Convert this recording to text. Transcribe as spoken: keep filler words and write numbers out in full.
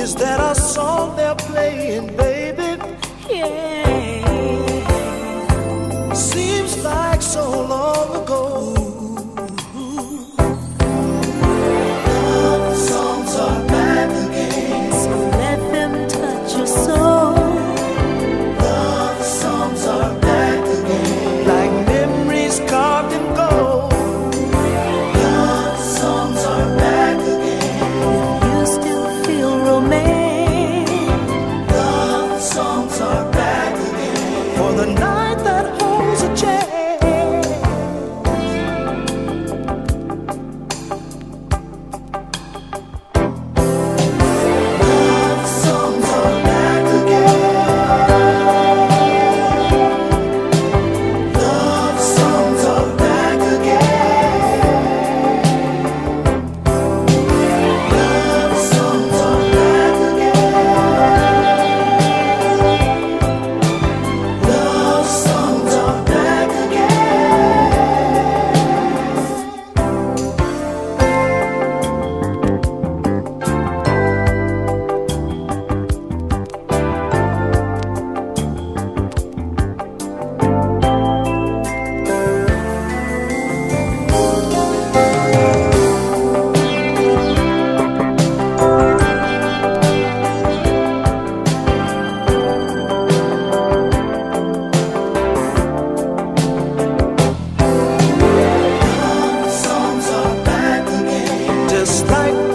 Is that a song they're playing, baby? Yeah. Seems like so long ago. Love songs are back again. So let them touch your soul. Love songs are back again. Like memories carved in gold. Love songs are back again. You still feel romance. Love songs are back again. For the night that holds a chance. Love songs are back again. Love songs are back again. Love songs are back again. Love songs are back Songs are back again. Just like